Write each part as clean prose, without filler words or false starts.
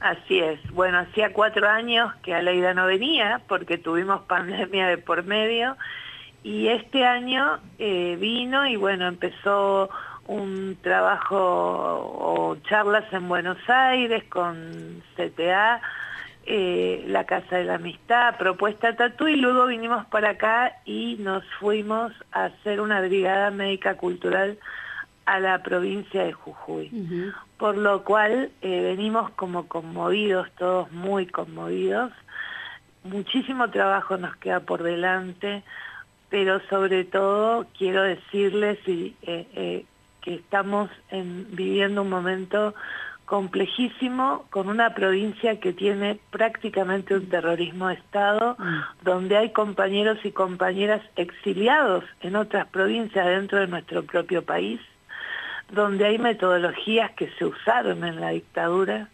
Así es. Bueno, hacía 4 años que Aleida no venía porque tuvimos pandemia de por medio y este año vino y bueno, empezó un trabajo o charlas en Buenos Aires con CTA, la Casa de la Amistad, Propuesta Tatú, y luego vinimos para acá y nos fuimos a hacer una brigada médica cultural a la provincia de Jujuy. Por lo cual venimos como conmovidos, todos muy conmovidos. Muchísimo trabajo nos queda por delante, pero sobre todo quiero decirles que estamos viviendo un momento complejísimo con una provincia que tiene prácticamente un terrorismo de Estado, donde hay compañeros y compañeras exiliados en otras provincias dentro de nuestro propio país, donde hay metodologías que se usaron en la dictadura,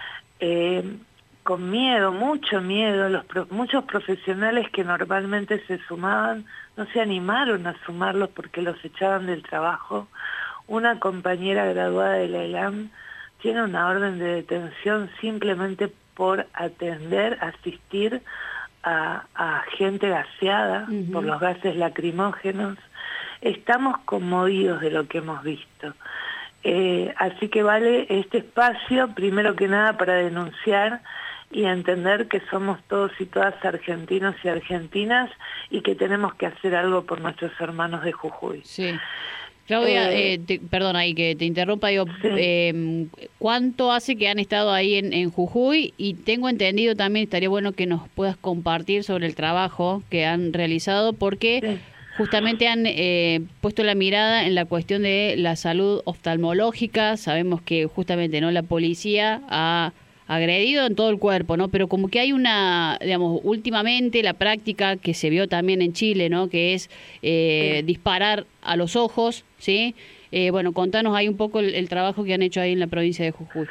con miedo, mucho miedo. Muchos profesionales que normalmente se sumaban no se animaron a sumarlos porque los echaban del trabajo. Una compañera graduada de la ELAM tiene una orden de detención simplemente por asistir a gente gaseada por los gases lacrimógenos. Estamos conmovidos de lo que hemos visto. Así que vale este espacio, primero que nada, para denunciar y entender que somos todos y todas argentinos y argentinas y que tenemos que hacer algo por nuestros hermanos de Jujuy. Sí. Claudia, perdona ahí que te interrumpa, digo, sí. ¿Cuánto hace que han estado ahí en Jujuy? Y tengo entendido también, estaría bueno que nos puedas compartir sobre el trabajo que han realizado, porque sí, justamente han puesto la mirada en la cuestión de la salud oftalmológica. Sabemos que justamente no la policía ha agredido en todo el cuerpo, ¿no? Pero como que hay una, digamos, últimamente la práctica que se vio también en Chile, ¿no? Que es disparar a los ojos, ¿sí? Bueno, contanos ahí un poco el trabajo que han hecho ahí en la provincia de Jujuy.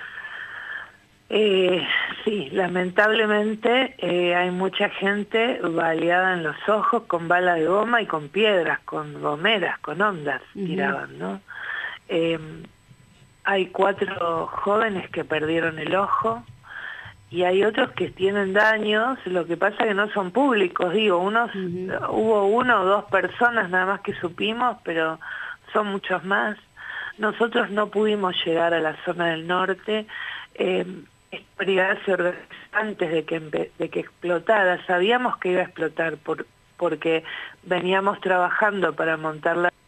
Sí, lamentablemente hay mucha gente baleada en los ojos con balas de goma y con piedras, con gomeras, con ondas tiraban, ¿no? Hay 4 jóvenes que perdieron el ojo y hay otros que tienen daños. Lo que pasa es que no son públicos, digo, hubo 1 o 2 personas nada más que supimos, pero son muchos más. Nosotros no pudimos llegar a la zona del norte. Esta brigada se organizó antes de que explotara. Sabíamos que iba a explotar porque veníamos trabajando para montar la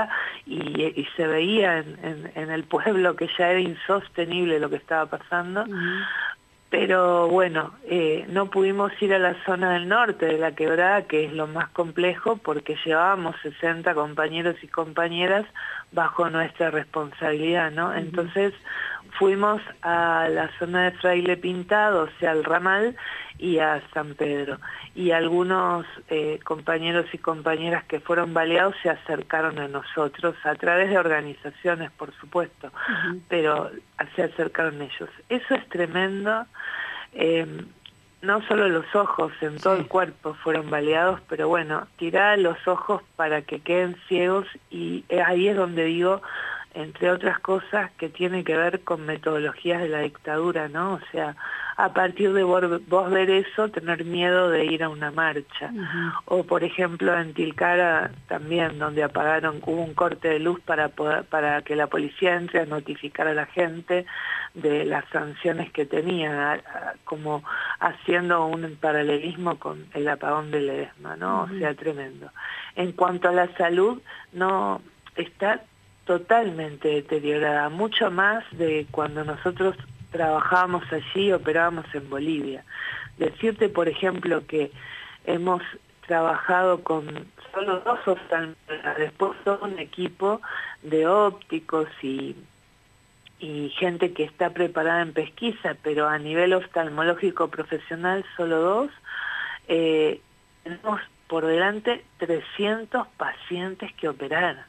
y se veía en el pueblo que ya era insostenible lo que estaba pasando. Pero bueno, no pudimos ir a la zona del norte de la quebrada, que es lo más complejo, porque llevábamos 60 compañeros y compañeras bajo nuestra responsabilidad, ¿no? Entonces fuimos a la zona de Fraile Pintado, o sea, al ramal, y a San Pedro. Y algunos compañeros y compañeras que fueron baleados se acercaron a nosotros, a través de organizaciones, por supuesto, pero se acercaron ellos. Eso es tremendo. No solo los ojos, en todo el cuerpo fueron baleados, pero bueno, tirar los ojos para que queden ciegos, y ahí es donde digo, entre otras cosas, que tiene que ver con metodologías de la dictadura, ¿no? O sea, a partir de vos ver eso, tener miedo de ir a una marcha. O por ejemplo en Tilcara también, donde hubo un corte de luz para que la policía entre a notificar a la gente de las sanciones que tenían, como haciendo un paralelismo con el apagón de Ledesma, ¿no? O sea, tremendo. En cuanto a la salud, no está totalmente deteriorada, mucho más de cuando nosotros trabajábamos allí, operábamos en Bolivia. Decirte, por ejemplo, que hemos trabajado con solo 2 oftalmólogos, después todo un equipo de ópticos y gente que está preparada en pesquisa, pero a nivel oftalmológico profesional solo 2. Tenemos por delante 300 pacientes que operar.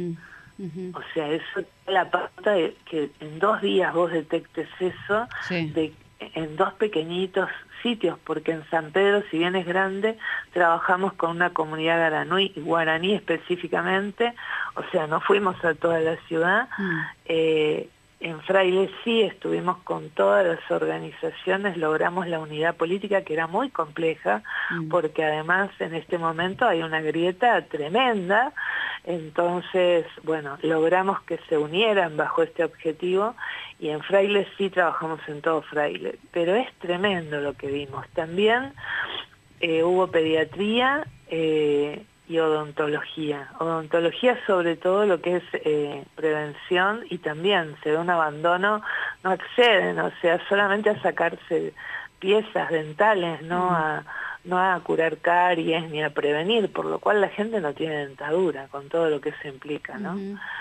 O sea, eso es la pauta de que en 2 días vos detectes eso, en 2 pequeñitos sitios, porque en San Pedro, si bien es grande, trabajamos con una comunidad guaraní específicamente, o sea, no fuimos a toda la ciudad. en Fraile sí estuvimos con todas las organizaciones, logramos la unidad política que era muy compleja, porque además en este momento hay una grieta tremenda, entonces, bueno, logramos que se unieran bajo este objetivo y en Fraile sí trabajamos en todo Fraile, pero es tremendo lo que vimos. También hubo pediatría y odontología sobre todo lo que es prevención, y también se ve un abandono, no acceden, o sea, solamente a sacarse piezas dentales, no a curar caries ni a prevenir, por lo cual la gente no tiene dentadura, con todo lo que eso implica, ¿no?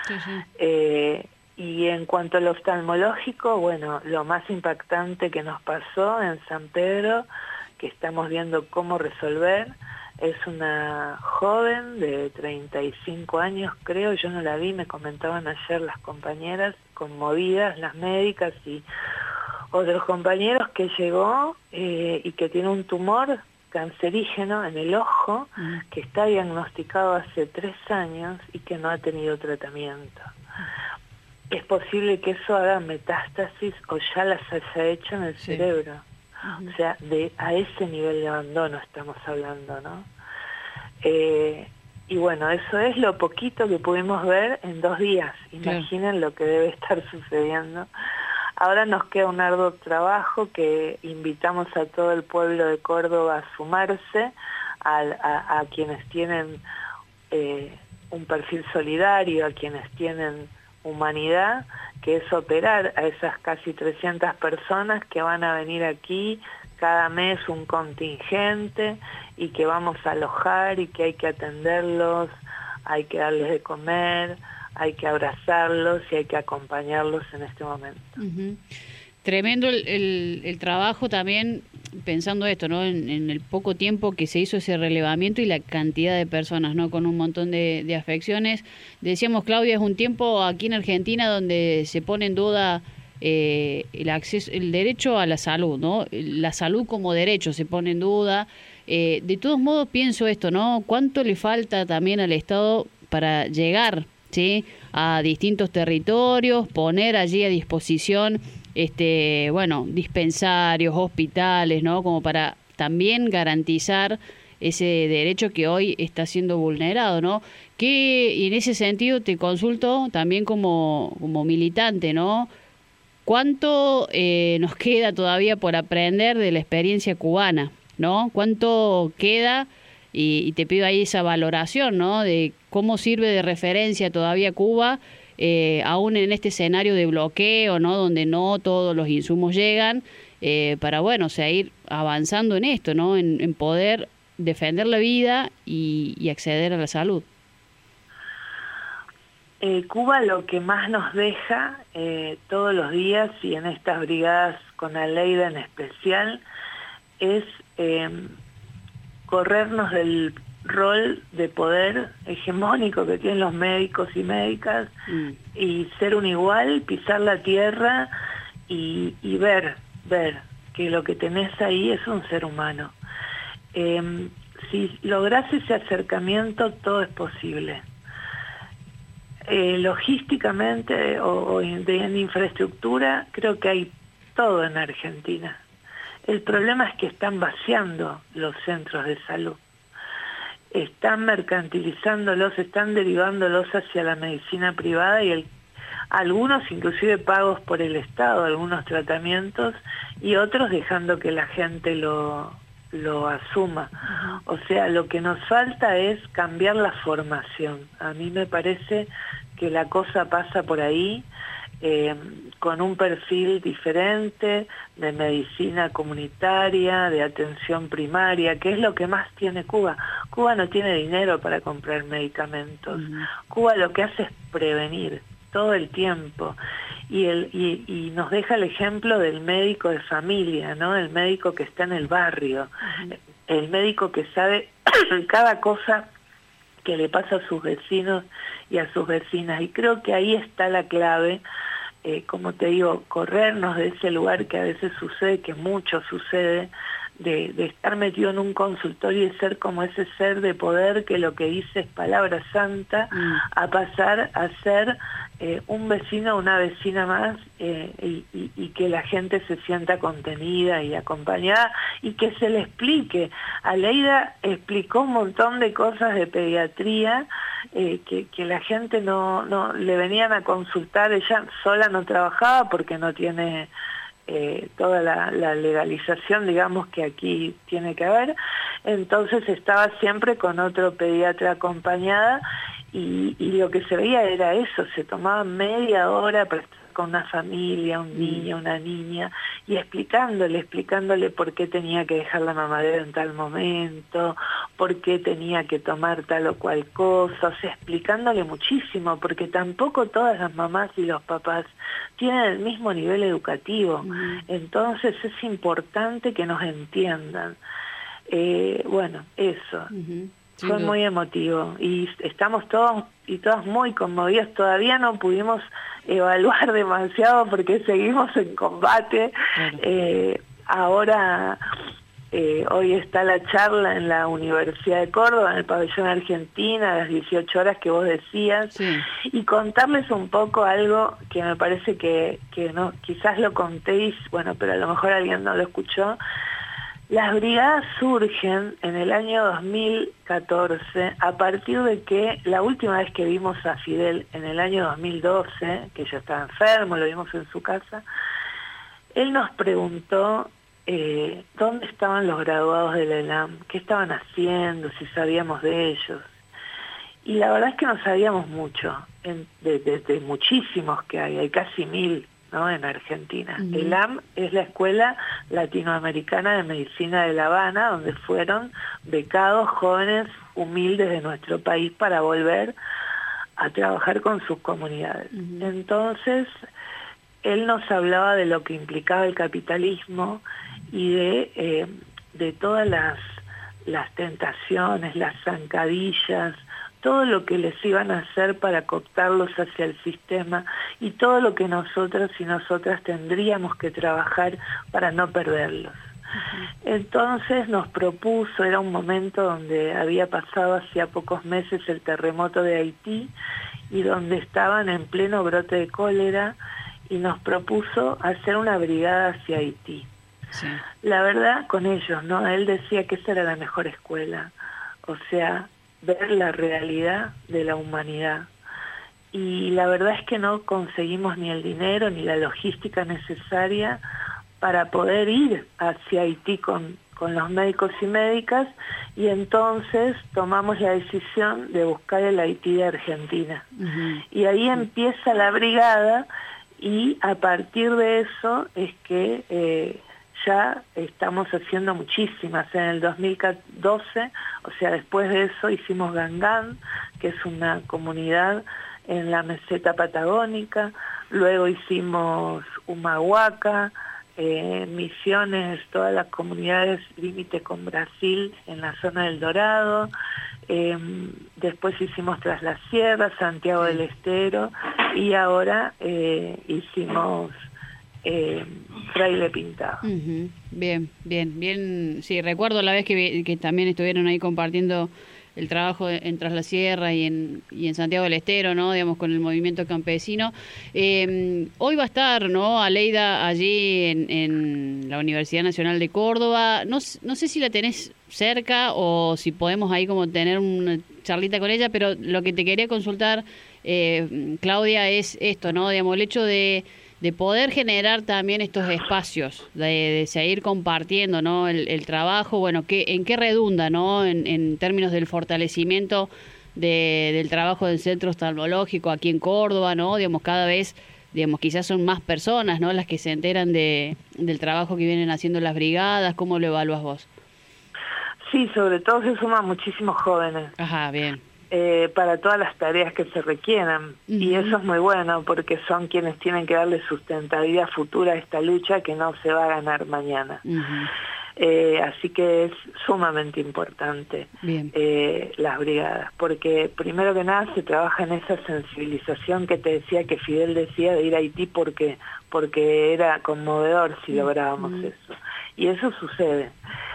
Y en cuanto al oftalmológico, bueno, lo más impactante que nos pasó en San Pedro, que estamos viendo cómo resolver, es una joven de 35 años, creo, yo no la vi, me comentaban ayer las compañeras, conmovidas, las médicas y otros compañeros, que llegó y que tiene un tumor cancerígeno en el ojo, que está diagnosticado hace 3 años y que no ha tenido tratamiento. Es posible que eso haga metástasis o ya las haya hecho en el cerebro. O sea, a ese nivel de abandono estamos hablando, ¿no? Y bueno, eso es lo poquito que pudimos ver en 2 días. Imaginen lo que debe estar sucediendo. Ahora nos queda un arduo trabajo que invitamos a todo el pueblo de Córdoba a sumarse, a quienes tienen un perfil solidario, a quienes tienen humanidad, que es operar a esas casi 300 personas que van a venir aquí cada mes, un contingente, y que vamos a alojar y que hay que atenderlos, hay que darles de comer, hay que abrazarlos y hay que acompañarlos en este momento. Tremendo el trabajo también, pensando esto, ¿no? En el poco tiempo que se hizo ese relevamiento y la cantidad de personas, ¿no? Con un montón de afecciones. Decíamos, Claudia, es un tiempo aquí en Argentina donde se pone en duda el acceso, el derecho a la salud, ¿no? La salud como derecho se pone en duda. De todos modos, pienso esto, ¿no? ¿Cuánto le falta también al Estado para llegar, ¿sí?, a distintos territorios, poner allí a disposición dispensarios, hospitales, ¿no? Como para también garantizar ese derecho que hoy está siendo vulnerado, ¿no? Y en ese sentido te consulto también como militante, ¿no? ¿Cuánto nos queda todavía por aprender de la experiencia cubana, ¿no? ¿Cuánto queda? Y te pido ahí esa valoración, ¿no? De cómo sirve de referencia todavía Cuba, aún en este escenario de bloqueo, ¿no? Donde no todos los insumos llegan, para, bueno, seguir avanzando en esto, ¿no? En poder defender la vida y acceder a la salud. Cuba lo que más nos deja todos los días, y en estas brigadas con Aleida en especial, es corrernos del rol de poder hegemónico que tienen los médicos y médicas y ser un igual, pisar la tierra y ver que lo que tenés ahí es un ser humano. Si lográs ese acercamiento, todo es posible. Logísticamente o en infraestructura, creo que hay todo en Argentina. El problema es que están vaciando los centros de salud. Están mercantilizándolos, están derivándolos hacia la medicina privada y algunos inclusive pagos por el Estado, algunos tratamientos, y otros dejando que la gente lo asuma. O sea, lo que nos falta es cambiar la formación. A mí me parece que la cosa pasa por ahí, con un perfil diferente de medicina comunitaria, de atención primaria, que es lo que más tiene Cuba. Cuba no tiene dinero para comprar medicamentos. Cuba lo que hace es prevenir todo el tiempo. Y nos deja el ejemplo del médico de familia, ¿no? El médico que está en el barrio, el médico que sabe cada cosa que le pasa a sus vecinos y a sus vecinas. Y creo que ahí está la clave, como te digo, corrernos de ese lugar que a veces sucede, que mucho sucede, de estar metido en un consultorio y ser como ese ser de poder que lo que dice es palabra santa, a pasar a ser un vecino o una vecina más, y que la gente se sienta contenida y acompañada y que se le explique. Aleida explicó un montón de cosas de pediatría que la gente no le venían a consultar. Ella sola no trabajaba porque no tiene toda la legalización, digamos, que aquí tiene que haber. Entonces estaba siempre con otro pediatra acompañada, y lo que se veía era eso, se tomaba media hora para estar con una familia, un niño, una niña, y explicándole por qué tenía que dejar la mamadera en tal momento, por qué tenía que tomar tal o cual cosa, o sea, explicándole muchísimo, porque tampoco todas las mamás y los papás tienen el mismo nivel educativo, entonces es importante que nos entiendan. Bueno, eso. Fue muy emotivo y estamos todos y todas muy conmovidos. Todavía no pudimos evaluar demasiado porque seguimos en combate. Ahora, hoy está la charla en la Universidad de Córdoba, en el pabellón Argentina, a las 18 horas que vos decías, y contarles un poco algo que me parece que no, quizás lo contéis, bueno, pero a lo mejor alguien no lo escuchó. Las brigadas surgen en el año 2014 a partir de que la última vez que vimos a Fidel en el año 2012, que ya estaba enfermo, lo vimos en su casa, él nos preguntó dónde estaban los graduados de la ELAM, qué estaban haciendo, si sabíamos de ellos. Y la verdad es que no sabíamos mucho, de muchísimos que hay casi 1000. ¿No? En Argentina. ELAM es la Escuela Latinoamericana de Medicina de La Habana, donde fueron becados jóvenes humildes de nuestro país para volver a trabajar con sus comunidades. Entonces, él nos hablaba de lo que implicaba el capitalismo y de todas las tentaciones, las zancadillas, todo lo que les iban a hacer para cooptarlos hacia el sistema y todo lo que nosotros y nosotras tendríamos que trabajar para no perderlos. Entonces nos propuso, era un momento donde había pasado hacía pocos meses el terremoto de Haití y donde estaban en pleno brote de cólera, y nos propuso hacer una brigada hacia Haití. Sí. La verdad, con ellos, ¿no? Él decía que esa era la mejor escuela, o sea, ver la realidad de la humanidad. Y la verdad es que no conseguimos ni el dinero ni la logística necesaria para poder ir hacia Haití con los médicos y médicas, y entonces tomamos la decisión de buscar el Haití de Argentina. Y ahí empieza la brigada, y a partir de eso es que ya estamos haciendo muchísimas. En el 2012, o sea, después de eso hicimos Gangán, que es una comunidad en la meseta patagónica, luego hicimos Humahuaca, Misiones, todas las comunidades límite con Brasil en la zona del Dorado, después hicimos Tras la Sierra, Santiago del Estero, y ahora hicimos Fraile Pintado. Bien, sí, recuerdo la vez que también estuvieron ahí compartiendo el trabajo en Tras la Sierra y en Santiago del Estero, ¿no? Digamos, con el movimiento campesino. Hoy va a estar, ¿no? Aleida allí en la Universidad Nacional de Córdoba. No sé si la tenés cerca o si podemos ahí como tener una charlita con ella, pero lo que te quería consultar, Claudia, es esto, ¿no? Digamos, el hecho de poder generar también estos espacios, de seguir compartiendo, ¿no? el trabajo, bueno, ¿en qué redunda, ¿no? En términos del fortalecimiento del trabajo del centro oftalmológico aquí en Córdoba, ¿no? Digamos, cada vez, digamos, quizás son más personas, ¿no? Las que se enteran del trabajo que vienen haciendo las brigadas. ¿Cómo lo evalúas vos? Sí, sobre todo se suman muchísimos jóvenes. Ajá, bien. Para todas las tareas que se requieran. Y eso es muy bueno, porque son quienes tienen que darle sustentabilidad futura a esta lucha que no se va a ganar mañana. Así que es sumamente importante las brigadas, porque primero que nada se trabaja en esa sensibilización que te decía, que Fidel decía, de ir a Haití porque era conmovedor si lográbamos eso. Y eso sucede.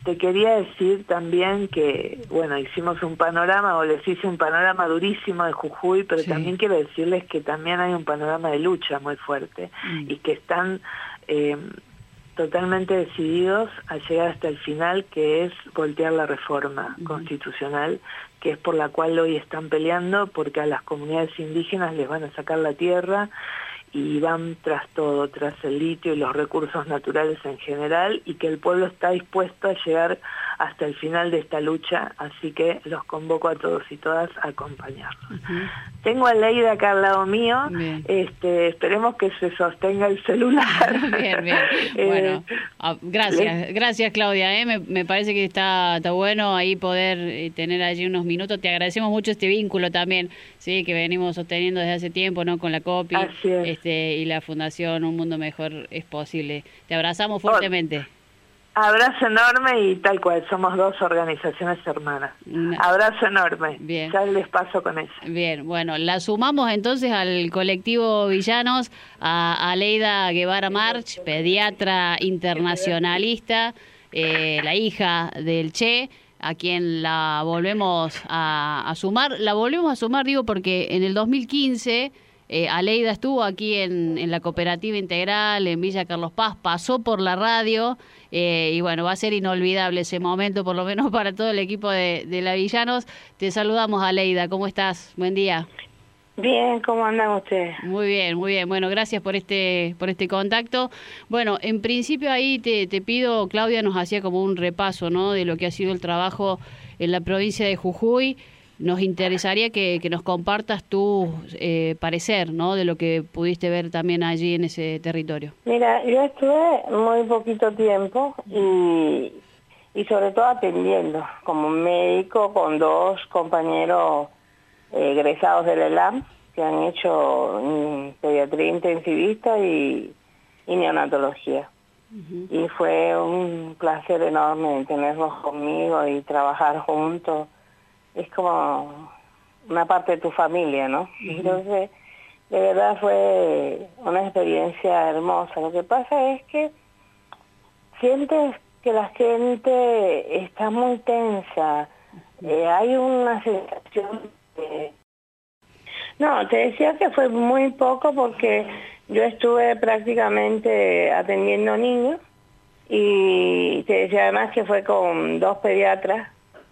te quería decir también que, bueno, hicimos un panorama, o les hice un panorama durísimo de Jujuy, pero también quiero decirles que también hay un panorama de lucha muy fuerte y que están totalmente decididos a llegar hasta el final, que es voltear la reforma constitucional, que es por la cual hoy están peleando, porque a las comunidades indígenas les van a sacar la tierra y van tras todo, tras el litio y los recursos naturales en general, y que el pueblo está dispuesto a llegar hasta el final de esta lucha, así que los convoco a todos y todas a acompañarnos. Tengo a Leida acá al lado mío, esperemos que se sostenga el celular. Bien. Bueno, gracias Claudia, me parece que está bueno ahí poder tener allí unos minutos. Te agradecemos mucho este vínculo también, sí, que venimos sosteniendo desde hace tiempo, ¿no? Con la COPI y la Fundación Un Mundo Mejor es Posible. Te abrazamos fuertemente. Abrazo enorme y tal cual, somos dos organizaciones hermanas. Abrazo enorme. Bien. Ya les paso con eso. Bien, bueno, la sumamos entonces al colectivo Villanos, a Leida Guevara March, pediatra internacionalista, la hija del Che, a quien la volvemos a sumar. La volvemos a sumar, digo, porque en el 2015... Aleida estuvo aquí en la Cooperativa Integral, en Villa Carlos Paz, pasó por la radio y bueno, va a ser inolvidable ese momento, por lo menos para todo el equipo de la Villanos. Te saludamos, Aleida, ¿cómo estás? Buen día. Bien, ¿cómo andan ustedes? Muy bien. Bueno, gracias por este contacto. Bueno, en principio ahí te pido, Claudia nos hacía como un repaso, ¿no?, de lo que ha sido el trabajo en la provincia de Jujuy. Nos interesaría que nos compartas tu parecer, ¿no?, de lo que pudiste ver también allí en ese territorio. Mira, yo estuve muy poquito tiempo y sobre todo atendiendo como médico con dos compañeros egresados del ELAM que han hecho pediatría intensivista y neonatología. Y fue un placer enorme tenerlos conmigo y trabajar juntos. Es como una parte de tu familia, ¿no? Entonces, de verdad fue una experiencia hermosa. Lo que pasa es que sientes que la gente está muy tensa. Hay una sensación de... No, te decía que fue muy poco porque yo estuve prácticamente atendiendo niños y te decía además que fue con dos pediatras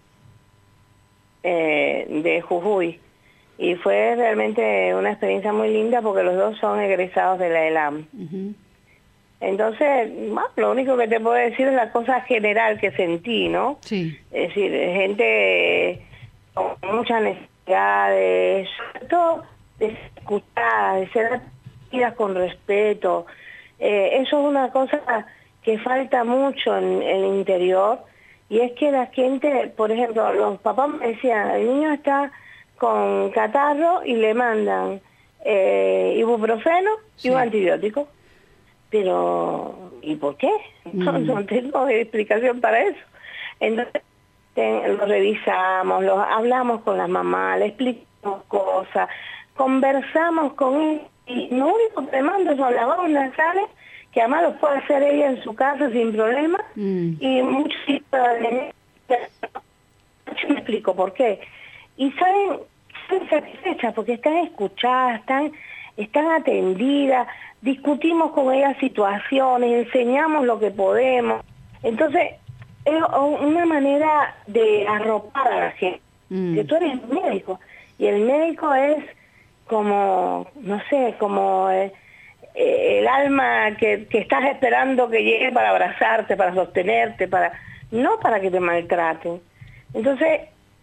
de Jujuy y fue realmente una experiencia muy linda porque los dos son egresados de la ELAM. Entonces, lo único que te puedo decir es la cosa general que sentí, ¿no? Sí. Es decir, gente con muchas necesidades, sobre todo de escuchar, de ser atendidas con respeto. Eso es una cosa que falta mucho en el interior. Y es que la gente, por ejemplo, los papás me decían, el niño está con catarro y le mandan ibuprofeno y un antibiótico. Pero, ¿y por qué? No tengo explicación para eso. Entonces, lo revisamos, lo hablamos con la mamá, le explicamos cosas, conversamos con él y lo único que le mando son lavabos nasales, que además los puede hacer ella en su casa sin problema, y muchos me explico por qué. Y salen satisfechas porque están escuchadas, están atendidas, discutimos con ellas situaciones, enseñamos lo que podemos. Entonces, es una manera de arropar a la gente, que tú eres médico, y el médico es como, no sé, como... el alma que estás esperando que llegue para abrazarte, para sostenerte, no para que te maltraten. Entonces,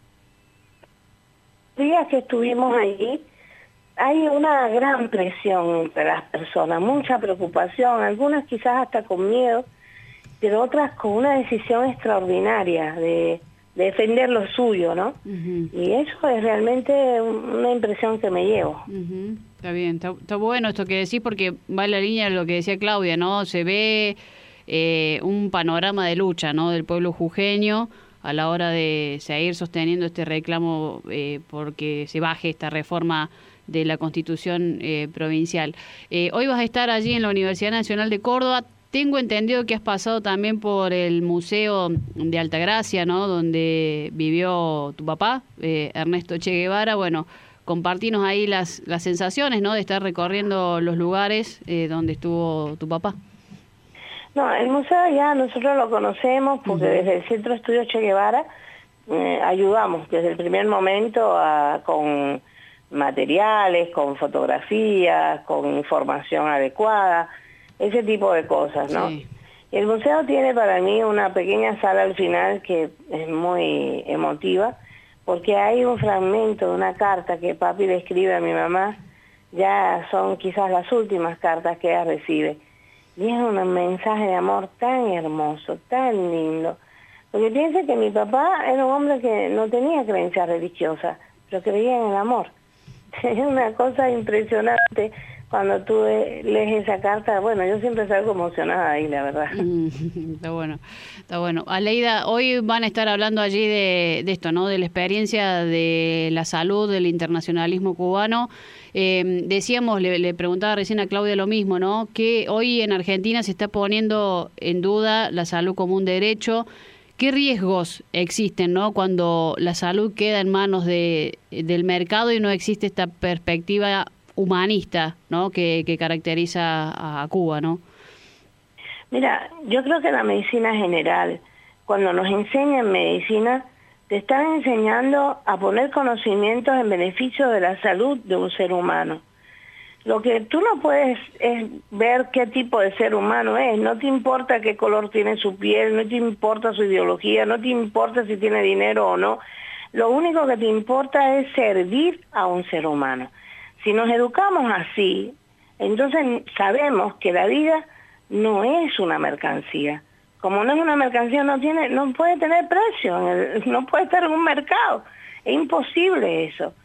días que estuvimos allí, hay una gran presión entre las personas, mucha preocupación, algunas quizás hasta con miedo, pero otras con una decisión extraordinaria de defender lo suyo, ¿no? Y eso es realmente una impresión que me llevo. Está bien, está bueno esto que decís porque va en la línea de lo que decía Claudia, ¿no? Se ve un panorama de lucha, ¿no?, del pueblo jujeño a la hora de seguir sosteniendo este reclamo porque se baje esta reforma de la Constitución provincial. Hoy vas a estar allí en la Universidad Nacional de Córdoba. tengo entendido que has pasado también por el Museo de Altagracia, ¿no? Donde vivió tu papá, Ernesto Che Guevara. Bueno, compartinos ahí las sensaciones, ¿no? De estar recorriendo los lugares donde estuvo tu papá. No, el museo ya nosotros lo conocemos porque desde el Centro de Estudios Che Guevara ayudamos desde el primer momento con materiales, con fotografías, con información adecuada, ese tipo de cosas, ¿no? Sí. El museo tiene para mí una pequeña sala al final que es muy emotiva, porque hay un fragmento de una carta que papi le escribe a mi mamá, ya son quizás las últimas cartas que ella recibe, y es un mensaje de amor tan hermoso, tan lindo, porque piensa que mi papá era un hombre que no tenía creencias religiosas, pero creía en el amor. Es una cosa impresionante cuando tú lees esa carta. Bueno, yo siempre salgo emocionada ahí, la verdad. Está bueno, está bueno. Aleida, hoy van a estar hablando allí de esto, ¿no? De la experiencia de la salud, del internacionalismo cubano. Decíamos, le preguntaba recién a Claudia lo mismo, ¿no? Que hoy en Argentina se está poniendo en duda la salud como un derecho. ¿Qué riesgos existen, ¿no? Cuando la salud queda en manos del mercado y no existe esta perspectiva humanista, ¿no? que caracteriza a Cuba, ¿no? Mira, yo creo que la medicina general, cuando nos enseñan medicina, te están enseñando a poner conocimientos en beneficio de la salud de un ser humano. Lo que tú no puedes es ver qué tipo de ser humano es, no te importa qué color tiene su piel, no te importa su ideología, no te importa si tiene dinero o no, lo único que te importa es servir a un ser humano. Si nos educamos así, entonces sabemos que la vida no es una mercancía. Como no es una mercancía, no puede tener precio, no puede estar en un mercado, es imposible eso.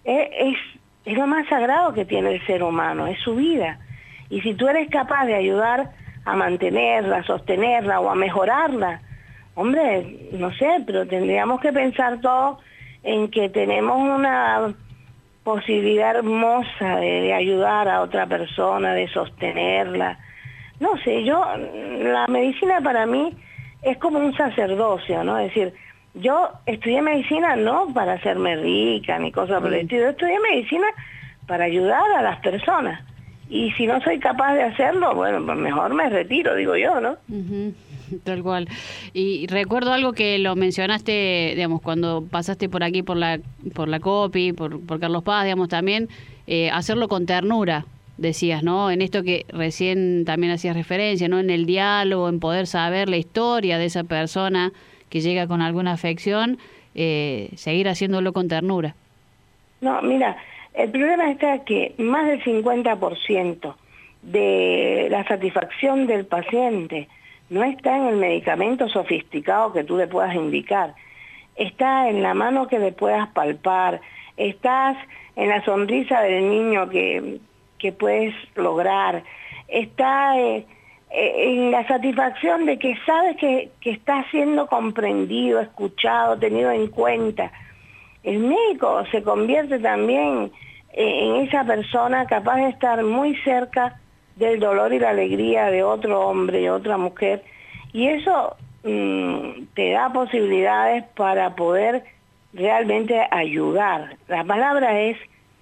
Es lo más sagrado que tiene el ser humano, es su vida. Y si tú eres capaz de ayudar a mantenerla, a sostenerla o a mejorarla, hombre, no sé, pero tendríamos que pensar todos en que tenemos una posibilidad hermosa de ayudar a otra persona, de sostenerla. No sé, la medicina para mí es como un sacerdocio, ¿no? Es decir, yo estudié medicina no para hacerme rica ni cosas por el estilo, yo estudié medicina para ayudar a las personas. Y si no soy capaz de hacerlo, bueno, pues mejor me retiro, digo yo, ¿no? Tal cual. Y recuerdo algo que lo mencionaste, digamos, cuando pasaste por aquí, por la COPI, por Carlos Paz, digamos, también, hacerlo con ternura, decías, ¿no? En esto que recién también hacías referencia, ¿no? En el diálogo, en poder saber la historia de esa persona que llega con alguna afección, seguir haciéndolo con ternura. No, mira, el problema está que más del 50% de la satisfacción del paciente no está en el medicamento sofisticado que tú le puedas indicar, está en la mano que le puedas palpar, estás en la sonrisa del niño que puedes lograr, está en la satisfacción de que sabes que está siendo comprendido, escuchado, tenido en cuenta. El médico se convierte también en esa persona capaz de estar muy cerca del dolor y la alegría de otro hombre y otra mujer, y eso te da posibilidades para poder realmente ayudar. La palabra es,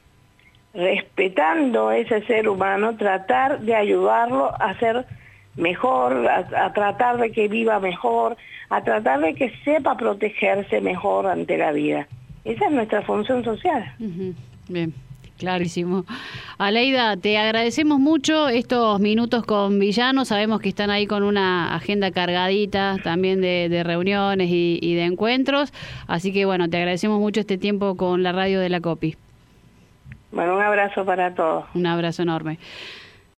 respetando ese ser humano, tratar de ayudarlo a ser mejor, a tratar de que viva mejor, a tratar de que sepa protegerse mejor ante la vida. Esa es nuestra función social. Bien. Clarísimo. Aleida, te agradecemos mucho estos minutos con Villano. Sabemos que están ahí con una agenda cargadita también de reuniones y de encuentros. Así que, bueno, te agradecemos mucho este tiempo con la radio de la COPI. Bueno, un abrazo para todos. Un abrazo enorme.